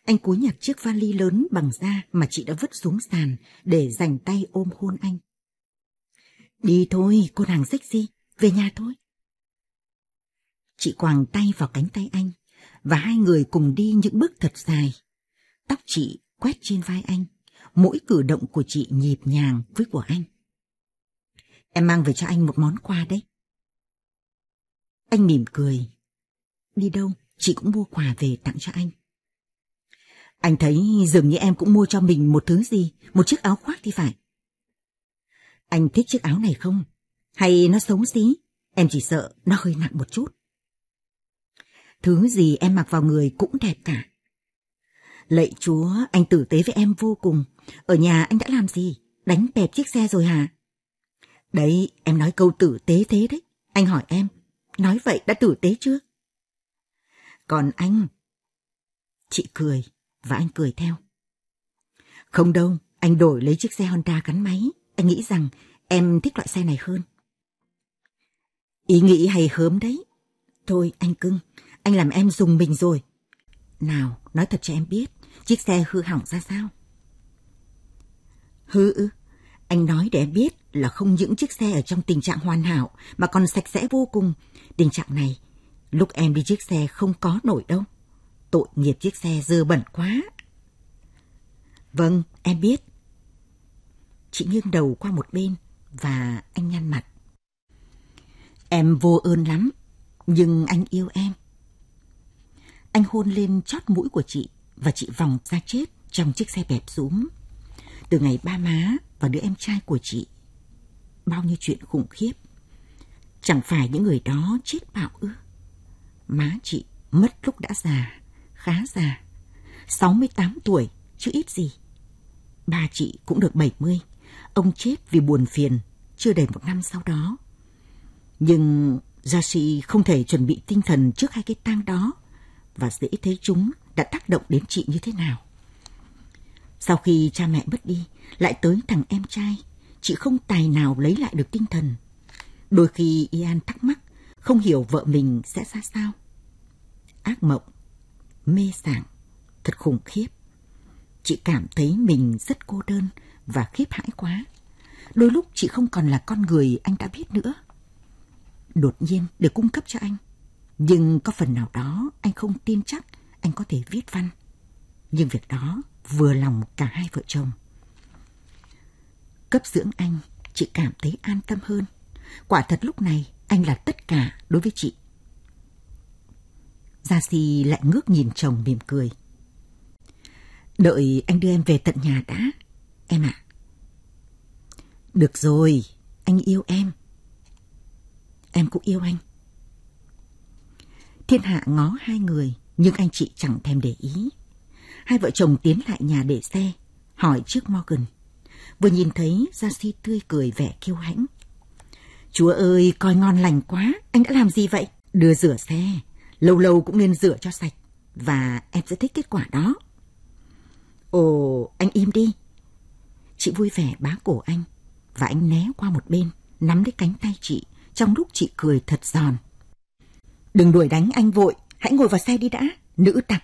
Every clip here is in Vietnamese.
Anh cúi nhặt chiếc vali lớn bằng da mà chị đã vứt xuống sàn để dành tay ôm hôn anh. Đi thôi, cô nàng sexy, về nhà thôi. Chị quàng tay vào cánh tay anh, và hai người cùng đi những bước thật dài. Tóc chị quét trên vai anh, mỗi cử động của chị nhịp nhàng với của anh. Em mang về cho anh một món quà đấy. Anh mỉm cười. Đi đâu, chị cũng mua quà về tặng cho anh. Anh thấy dường như em cũng mua cho mình một thứ gì, một chiếc áo khoác thì phải. Anh thích chiếc áo này không? Hay nó xấu xí? Em chỉ sợ nó hơi nặng một chút. Thứ gì em mặc vào người cũng đẹp cả. Lạy Chúa, anh tử tế với em vô cùng. Ở nhà anh đã làm gì? Đánh bẹp chiếc xe rồi hả? Đấy, em nói câu tử tế thế đấy. Anh hỏi em, nói vậy đã tử tế chưa? Còn anh... Chị cười, và anh cười theo. Không đâu, anh đổi lấy chiếc xe Honda gắn máy. Anh nghĩ rằng em thích loại xe này hơn. Ý nghĩ hay hớm đấy. Thôi anh cưng, anh làm em rùng mình rồi. Nào, nói thật cho em biết, chiếc xe hư hỏng ra sao? Hư ư? Anh nói để em biết là không những chiếc xe ở trong tình trạng hoàn hảo mà còn sạch sẽ vô cùng. Tình trạng này, lúc em đi chiếc xe không có nổi đâu. Tội nghiệp chiếc xe dơ bẩn quá. Vâng, em biết. Chị nghiêng đầu qua một bên và anh nhăn mặt. Em vô ơn lắm, nhưng anh yêu em. Anh hôn lên chót mũi của chị và chị vòng ra chết trong chiếc xe bẹp rúm. Từ ngày ba má và đứa em trai của chị, bao nhiêu chuyện khủng khiếp. Chẳng phải những người đó chết bạo ư? Má chị mất lúc đã già, khá già, 68 tuổi, chứ ít gì. Ba chị cũng được 70, ông chết vì buồn phiền, chưa đầy một năm sau đó. Nhưng Jashi không thể chuẩn bị tinh thần trước hai cái tang đó, và dễ thấy chúng đã tác động đến chị như thế nào. Sau khi cha mẹ mất đi, lại tới thằng em trai, chị không tài nào lấy lại được tinh thần. Đôi khi Ian thắc mắc, không hiểu vợ mình sẽ ra sao. Ác mộng, mê sảng, thật khủng khiếp. Chị cảm thấy mình rất cô đơn và khiếp hãi quá. Đôi lúc chị không còn là con người anh đã biết nữa. Đột nhiên để cung cấp cho anh. Nhưng có phần nào đó anh không tin chắc anh có thể viết văn. Nhưng việc đó vừa lòng cả hai vợ chồng. Cấp dưỡng anh, chị cảm thấy an tâm hơn. Quả thật lúc này anh là tất cả đối với chị. Gia Si lại ngước nhìn chồng mỉm cười. Đợi anh đưa em về tận nhà đã, em ạ. Được rồi, anh yêu em. Em cũng yêu anh. Thiên hạ ngó hai người, nhưng anh chị chẳng thèm để ý. Hai vợ chồng tiến lại nhà để xe, hỏi trước Morgan. Vừa nhìn thấy, Gia Si tươi cười vẻ kiêu hãnh. Chúa ơi, coi ngon lành quá, anh đã làm gì vậy? Đưa rửa xe, lâu lâu cũng nên rửa cho sạch, và em sẽ thích kết quả đó. Ồ, anh im đi. Chị vui vẻ bá cổ anh, và anh né qua một bên, nắm lấy cánh tay chị, trong lúc chị cười thật giòn. Đừng đuổi đánh anh vội, hãy ngồi vào xe đi đã, nữ tặc.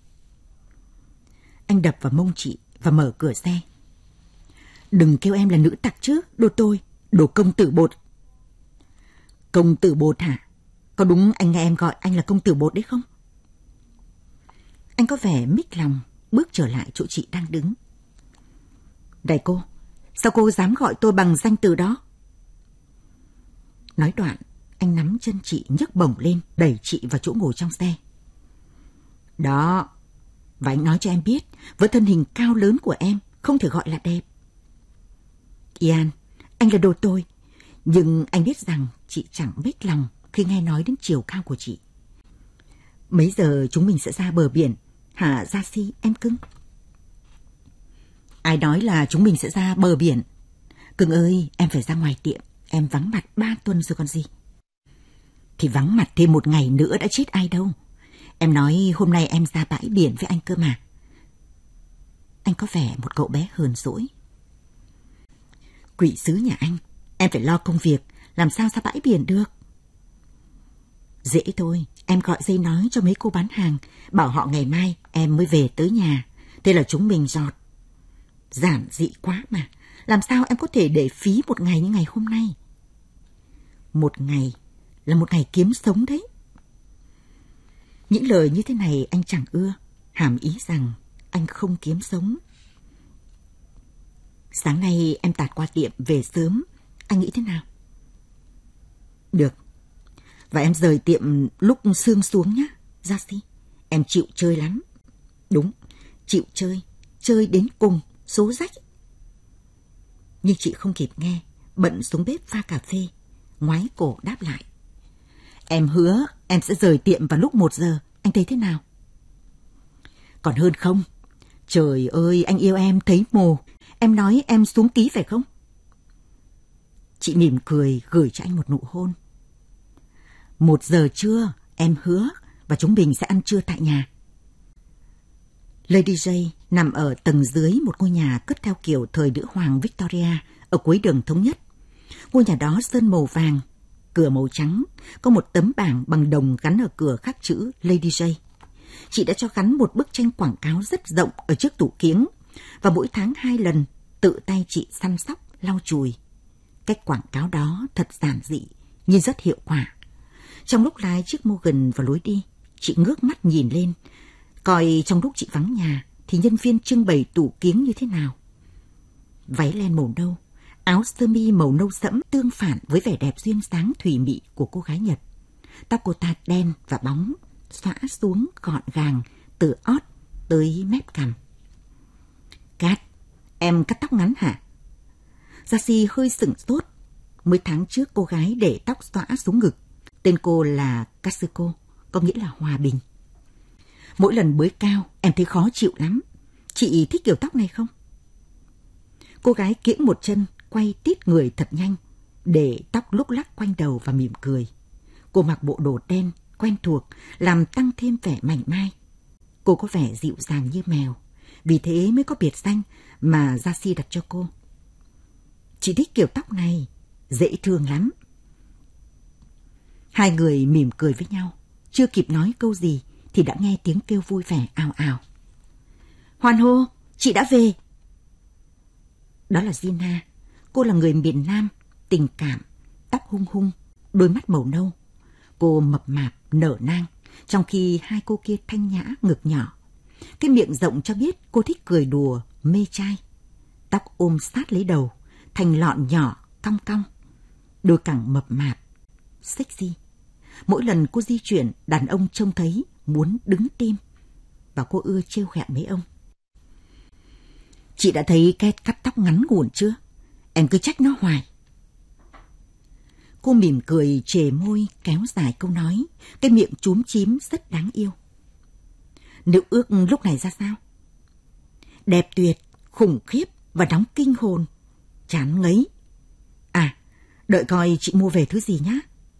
Anh đập vào mông chị và mở cửa xe. Đừng kêu em là nữ tặc chứ, đồ tôi, đồ công tử bột. Công tử bột hả? Có đúng anh nghe em gọi anh là công tử bột đấy không? Anh có vẻ mích lòng, bước trở lại chỗ chị đang đứng. Này cô, sao cô dám gọi tôi bằng danh từ đó? Nói đoạn, anh nắm chân chị nhấc bổng lên, đẩy chị vào chỗ ngồi trong xe. Đó, và anh nói cho em biết, với thân hình cao lớn của em, không thể gọi là đẹp. Ian, anh là đồ tôi, nhưng anh biết rằng chị chẳng biết lòng khi nghe nói đến chiều cao của chị. Mấy giờ chúng mình sẽ ra bờ biển, hả Gia Si em cưng? Ai nói là chúng mình sẽ ra bờ biển? Cưng ơi, em phải ra ngoài tiệm, em vắng mặt 3 tuần rồi còn gì. Thì vắng mặt thêm một ngày nữa đã chết ai đâu. Em nói hôm nay em ra bãi biển với anh cơ mà. Anh có vẻ một cậu bé hờn dỗi. Quỷ sứ nhà anh, em phải lo công việc, làm sao ra bãi biển được. Dễ thôi, em gọi dây nói cho mấy cô bán hàng, bảo họ ngày mai em mới về tới nhà. Thế là chúng mình dọt. Giản dị quá mà, làm sao em có thể để phí một ngày như ngày hôm nay? Một ngày là một ngày kiếm sống đấy. Những lời như thế này anh chẳng ưa, hàm ý rằng anh không kiếm sống. Sáng nay em tạt qua tiệm về sớm, anh nghĩ thế nào? Được. Và em rời tiệm lúc sương xuống nhé, Gia-si. Em chịu chơi lắm. Đúng, chịu chơi đến cùng, số rách. Nhưng chị không kịp nghe, bận xuống bếp pha cà phê, ngoái cổ đáp lại. Em hứa em sẽ rời tiệm vào lúc 1 giờ, anh thấy thế nào? Còn hơn không? Trời ơi, anh yêu em thấy mồ. Em nói em xuống ký phải không? Chị mỉm cười gửi cho anh một nụ hôn. 1 giờ trưa, em hứa, và chúng mình sẽ ăn trưa tại nhà. Lady J nằm ở tầng dưới một ngôi nhà cất theo kiểu thời nữ hoàng Victoria ở cuối đường Thống Nhất. Ngôi nhà đó sơn màu vàng, cửa màu trắng, có một tấm bảng bằng đồng gắn ở cửa khắc chữ Lady J. Chị đã cho gắn một bức tranh quảng cáo rất rộng ở trước tủ kiếng, và mỗi tháng 2 lần tự tay chị săn sóc, lau chùi. Cách quảng cáo đó thật giản dị nhưng rất hiệu quả. Trong lúc lái chiếc Morgan vào lối đi, chị ngước mắt nhìn lên, coi trong lúc chị vắng nhà thì nhân viên trưng bày tủ kiếng như thế nào. Váy len màu nâu, áo sơ mi màu nâu sẫm tương phản với vẻ đẹp duyên dáng thùy mị của cô gái Nhật. Tóc cô ta đen và bóng, xõa xuống gọn gàng từ ót tới mép cằm. Kat, em cắt tóc ngắn hả? Gia-si hơi sửng sốt. Mới tháng trước cô gái để tóc xõa xuống ngực. Tên cô là Katsuko, có nghĩa là hòa bình. Mỗi lần bới cao, em thấy khó chịu lắm. Chị thích kiểu tóc này không? Cô gái kiễng một chân, quay tít người thật nhanh, để tóc lúc lắc quanh đầu và mỉm cười. Cô mặc bộ đồ đen, quen thuộc, làm tăng thêm vẻ mảnh mai. Cô có vẻ dịu dàng như mèo, vì thế mới có biệt danh mà Gia-si đặt cho cô. Chị thích kiểu tóc này, dễ thương lắm. Hai người mỉm cười với nhau, chưa kịp nói câu gì thì đã nghe tiếng kêu vui vẻ ào ào. Hoan hô, chị đã về. Đó là Gina. Cô là người miền Nam, tình cảm, tóc hung hung, đôi mắt màu nâu. Cô mập mạp, nở nang, trong khi hai cô kia thanh nhã, ngực nhỏ. Cái miệng rộng cho biết cô thích cười đùa, mê trai. Tóc ôm sát lấy đầu, thành lọn nhỏ, cong cong. Đôi cẳng mập mạp, sexy. Mỗi lần cô di chuyển, đàn ông trông thấy muốn đứng tim. Và cô ưa trêu ghẹo mấy ông. Chị đã thấy Kat cắt tóc ngắn ngủn chưa? Em cứ trách nó hoài. Cô mỉm cười chề môi kéo dài câu nói, cái miệng chúm chím rất đáng yêu. Nữ ước lúc này ra sao? Đẹp tuyệt, khủng khiếp và nóng kinh hồn. Chán ngấy. À, đợi coi chị mua về thứ gì nhá.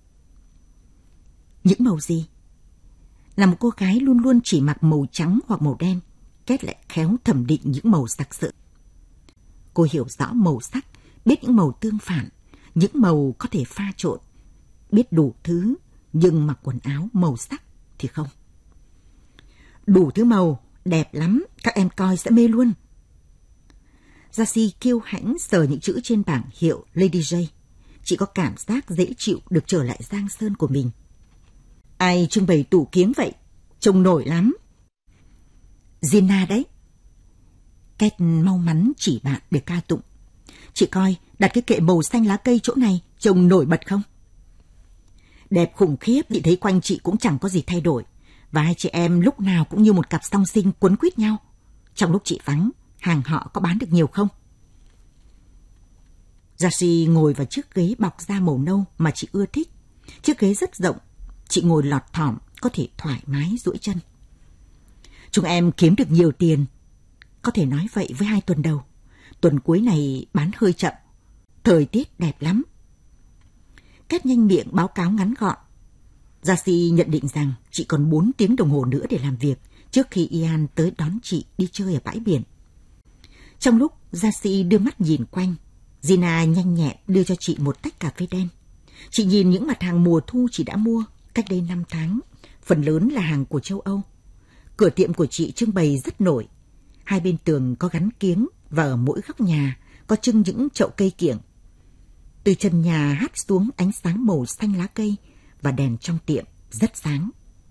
Những màu gì? Là một cô gái luôn luôn chỉ mặc màu trắng hoặc màu đen, Kat lại khéo thẩm định những màu sặc sỡ. Cô hiểu rõ màu sắc, biết những màu tương phản, những màu có thể pha trộn, biết đủ thứ, nhưng mặc quần áo màu sắc thì không. Đủ thứ màu, đẹp lắm, các em coi sẽ mê luôn. Gia-si kiêu hãnh sờ những chữ trên bảng hiệu Lady J. Chị có cảm giác dễ chịu được trở lại Giang Sơn của mình. Ai trưng bày tủ kiếng vậy? Trông nổi lắm. Gina đấy. Kat mau mắn chỉ bạn để ca tụng. Chị coi, đặt cái kệ màu xanh lá cây chỗ này, trông nổi bật không? Đẹp khủng khiếp, chị thấy quanh chị cũng chẳng có gì thay đổi. Và hai chị em lúc nào cũng như một cặp song sinh quấn quýt nhau. Trong lúc chị vắng, hàng họ có bán được nhiều không? Gia-si ngồi vào chiếc ghế bọc da màu nâu mà chị ưa thích. Chiếc ghế rất rộng, chị ngồi lọt thỏm, có thể thoải mái duỗi chân. Chúng em kiếm được nhiều tiền. Có thể nói vậy với 2 tuần đầu. Tuần cuối này bán hơi chậm. Thời tiết đẹp lắm. Kat nhanh miệng báo cáo ngắn gọn. Gia-si nhận định rằng chị còn 4 tiếng đồng hồ nữa để làm việc trước khi Ian tới đón chị đi chơi ở bãi biển. Trong lúc Gia-si đưa mắt nhìn quanh, Gina nhanh nhẹn đưa cho chị một tách cà phê đen. Chị nhìn những mặt hàng mùa thu chị đã mua, Cách đây 5 tháng, phần lớn là hàng của châu Âu. Cửa tiệm của chị trưng bày rất nổi. Hai bên tường có gắn kiếng và ở mỗi góc nhà có trưng những chậu cây kiểng. Từ trần nhà hắt xuống ánh sáng màu xanh lá cây và đèn trong tiệm rất sáng.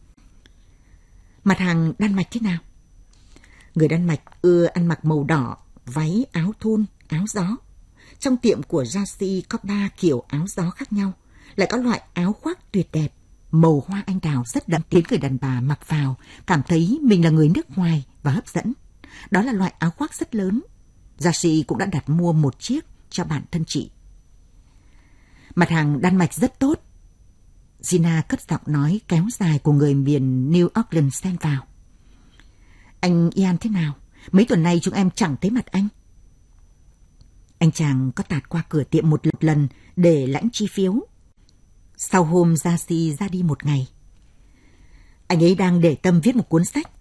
Mặt hàng Đan Mạch thế nào? Người Đan Mạch ưa ăn mặc màu đỏ, váy, áo thun, áo gió. Trong tiệm của Jacy có 3 kiểu áo gió khác nhau, lại có loại áo khoác tuyệt đẹp, màu hoa anh đào rất đậm, khiến người đàn bà mặc vào cảm thấy mình là người nước ngoài và hấp dẫn. Đó là loại áo khoác rất lớn. Jacy cũng đã đặt mua một chiếc cho bản thân chị. Mặt hàng Đan Mạch rất tốt. Gina cất giọng nói kéo dài của người miền New Orleans xen vào. Anh Ian thế nào? Mấy tuần nay chúng em chẳng thấy mặt anh. Anh chàng có tạt qua cửa tiệm một lần để lãnh chi phiếu. Sau hôm Jacy ra đi một ngày, anh ấy đang để tâm viết một cuốn sách.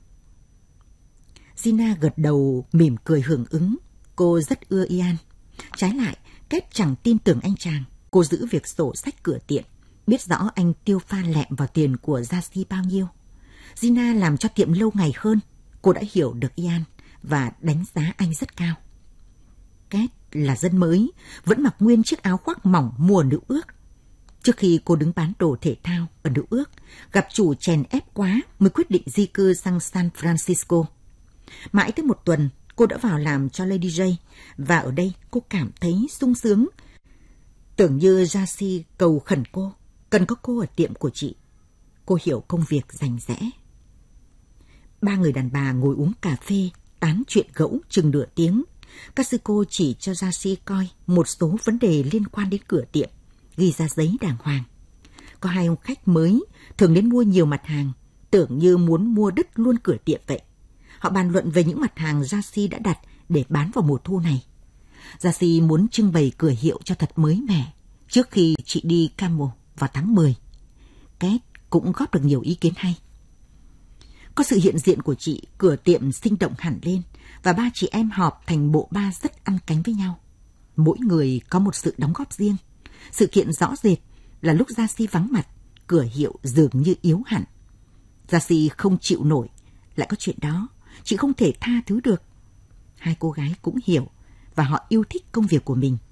Gina gật đầu mỉm cười hưởng ứng. Cô rất ưa Ian. Trái lại, Kate chẳng tin tưởng anh chàng. Cô giữ việc sổ sách cửa tiệm, biết rõ anh tiêu pha lẹm vào tiền của Jacy bao nhiêu. Gina làm cho tiệm lâu ngày hơn. Cô đã hiểu được Ian và đánh giá anh rất cao. Kate là dân mới, vẫn mặc nguyên chiếc áo khoác mỏng mùa nữ ước. Trước khi cô đứng bán đồ thể thao ở nữ ước, gặp chủ chèn ép quá mới quyết định di cư sang San Francisco. Mãi tới một tuần, cô đã vào làm cho Lady J, và ở đây cô cảm thấy sung sướng. Tưởng như Jacy cầu khẩn cô, cần có cô ở tiệm của chị. Cô hiểu công việc rành rẽ. 3 người đàn bà ngồi uống cà phê, tán chuyện gẫu chừng nửa tiếng. Katsuko chỉ cho Jacy coi một số vấn đề liên quan đến cửa tiệm, ghi ra giấy đàng hoàng. Có 2 ông khách mới, thường đến mua nhiều mặt hàng, tưởng như muốn mua đứt luôn cửa tiệm vậy. Họ bàn luận về những mặt hàng Jacy đã đặt để bán vào mùa thu này. Jacy muốn trưng bày cửa hiệu cho thật mới mẻ trước khi chị đi Camel vào tháng 10. Kate cũng góp được nhiều ý kiến hay. Có sự hiện diện của chị, cửa tiệm sinh động hẳn lên và 3 chị em họp thành bộ ba rất ăn cánh với nhau. Mỗi người có một sự đóng góp riêng. Sự kiện rõ rệt là lúc Jacy vắng mặt, cửa hiệu dường như yếu hẳn. Jacy không chịu nổi, lại có chuyện đó, chị không thể tha thứ được. 2 cô gái cũng hiểu và họ yêu thích công việc của mình.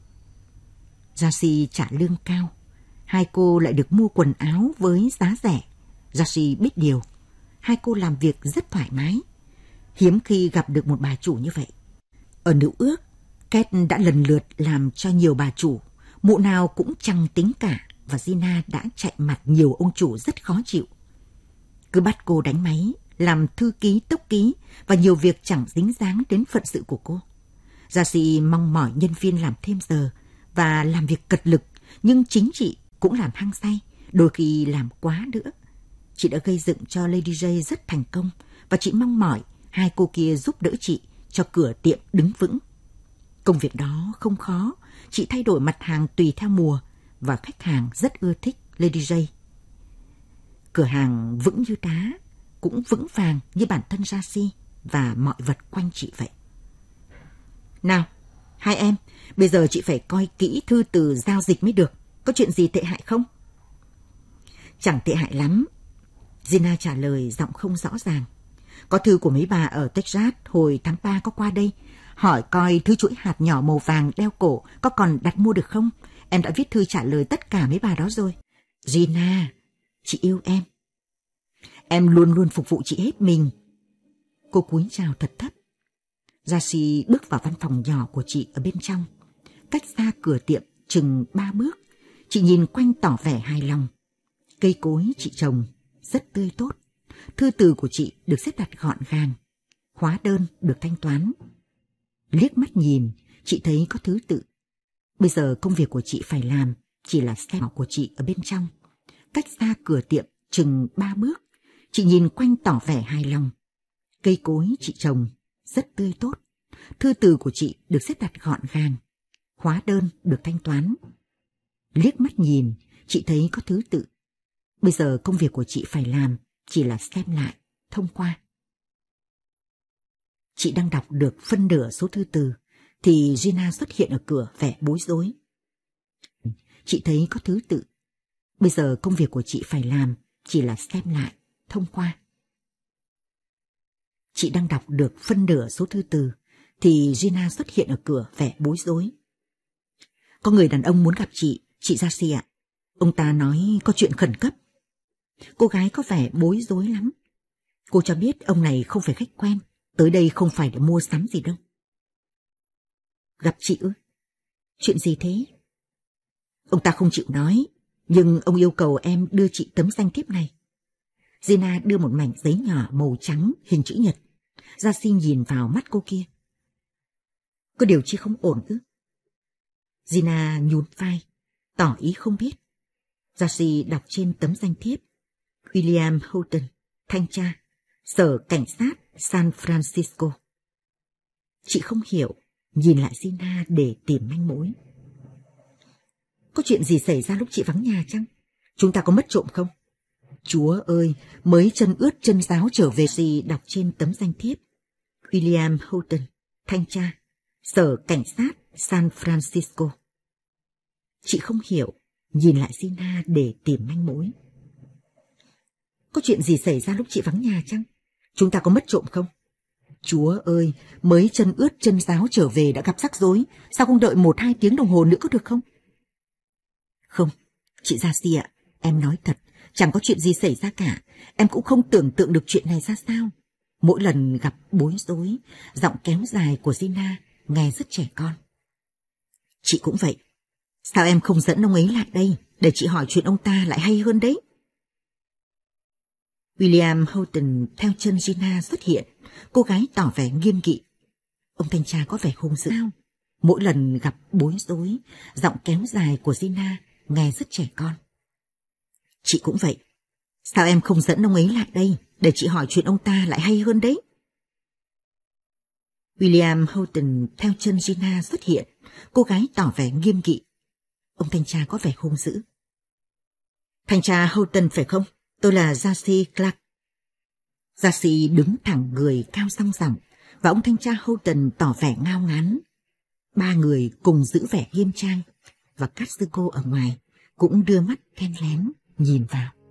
Jacy trả lương cao, 2 cô lại được mua quần áo với giá rẻ. Jacy biết điều, 2 cô làm việc rất thoải mái. Hiếm khi gặp được một bà chủ như vậy. Ở nữ ước, Kate đã lần lượt làm cho nhiều bà chủ, mụ nào cũng chẳng tính cả, và Gina đã chạy mặt nhiều ông chủ rất khó chịu. Cứ bắt cô đánh máy, làm thư ký, tốc ký và nhiều việc chẳng dính dáng đến phận sự của cô. Jacy mong mỏi nhân viên làm thêm giờ và làm việc cật lực, nhưng chính chị cũng làm hăng say, đôi khi làm quá nữa. Chị đã gây dựng cho Lady J rất thành công và chị mong mỏi 2 cô kia giúp đỡ chị cho cửa tiệm đứng vững. Công việc đó không khó, chị thay đổi mặt hàng tùy theo mùa và khách hàng rất ưa thích Lady J. Cửa hàng vững như đá, cũng vững vàng như bản thân Jacy và mọi vật quanh chị vậy. Nào, 2 em, bây giờ chị phải coi kỹ thư từ giao dịch mới được. Có chuyện gì tệ hại không? Chẳng tệ hại lắm. Gina trả lời giọng không rõ ràng. Có thư của mấy bà ở Texas hồi tháng 3 có qua đây. Hỏi coi thứ chuỗi hạt nhỏ màu vàng đeo cổ có còn đặt mua được không? Em đã viết thư trả lời tất cả mấy bà đó rồi. Gina, chị yêu em. Em luôn luôn phục vụ chị hết mình. Cô cúi chào thật thấp. Jacy bước vào văn phòng nhỏ của chị ở bên trong. Cách xa cửa tiệm chừng 3 bước. Chị nhìn quanh tỏ vẻ hài lòng. Cây cối chị trồng rất tươi tốt. Thư từ của chị được xếp đặt gọn gàng. Hóa đơn được thanh toán. Liếc mắt nhìn, chị thấy có thứ tự. Bây giờ công việc của chị phải làm chỉ là xem của chị ở bên trong. Cách xa cửa tiệm chừng 3 bước. Chị nhìn quanh tỏ vẻ hài lòng. Cây cối chị trồng rất tươi tốt. Thư từ của chị được xếp đặt gọn gàng. Hóa đơn được thanh toán. Liếc mắt nhìn, chị thấy có thứ tự. Bây giờ công việc của chị phải làm chỉ là xem lại, thông qua. Chị đang đọc được phân nửa số thư từ, thì Gina xuất hiện ở cửa vẻ bối rối. Chị thấy có thứ tự. Bây giờ công việc của chị phải làm chỉ là xem lại, thông qua. Chị đang đọc được phân nửa số thư từ, thì Gina xuất hiện ở cửa vẻ bối rối. Có người đàn ông muốn gặp chị Darcy ạ. Ông ta nói có chuyện khẩn cấp. Cô gái có vẻ bối rối lắm. Cô cho biết ông này không phải khách quen, tới đây không phải để mua sắm gì đâu. Gặp chị ư? Chuyện gì thế? Ông ta không chịu nói, nhưng ông yêu cầu em đưa chị tấm danh thiếp này. Gina đưa một mảnh giấy nhỏ màu trắng hình chữ nhật. Darcy nhìn vào mắt cô kia. Có điều chi không ổn ư? Gina nhún vai, tỏ ý không biết. Darcy đọc trên tấm danh thiếp: William Houghton, thanh tra, Sở Cảnh sát San Francisco. Chị không hiểu, nhìn lại Gina để tìm manh mối. Có chuyện gì xảy ra lúc chị vắng nhà chăng? Chúng ta có mất trộm không? Chúa ơi, mới chân ướt chân ráo trở về. Gì đọc trên tấm danh thiếp: William Houghton, thanh tra, Sở Cảnh sát San Francisco. Chị không hiểu, nhìn lại Gina để tìm manh mối. Có chuyện gì xảy ra lúc chị vắng nhà chăng? Chúng ta có mất trộm không? Chúa ơi, mới chân ướt chân ráo trở về đã gặp rắc rối, sao không đợi 1-2 tiếng đồng hồ nữa có được không? Không, chị Darcy ạ, em nói thật, chẳng có chuyện gì xảy ra cả, em cũng không tưởng tượng được chuyện này ra sao. Mỗi lần gặp bối rối, giọng kéo dài của Gina nghe rất trẻ con. Chị cũng vậy, sao em không dẫn ông ấy lại đây, để chị hỏi chuyện ông ta lại hay hơn đấy. William Houghton theo chân Gina xuất hiện, cô gái tỏ vẻ nghiêm nghị. Ông thanh tra có vẻ hung dữ. Mỗi lần gặp bối rối, giọng kéo dài của Gina nghe rất trẻ con. Chị cũng vậy, sao em không dẫn ông ấy lại đây, để chị hỏi chuyện ông ta lại hay hơn đấy. William Houghton theo chân Gina xuất hiện, cô gái tỏ vẻ nghiêm nghị. Ông thanh tra có vẻ hung dữ. Thanh tra Houghton phải không? Tôi là Darcy Clark. Darcy đứng thẳng người cao song sòng, và ông thanh tra Houghton tỏ vẻ ngao ngán. Ba người cùng giữ vẻ nghiêm trang, và Katsuko ở ngoài cũng đưa mắt ken lén nhìn vào.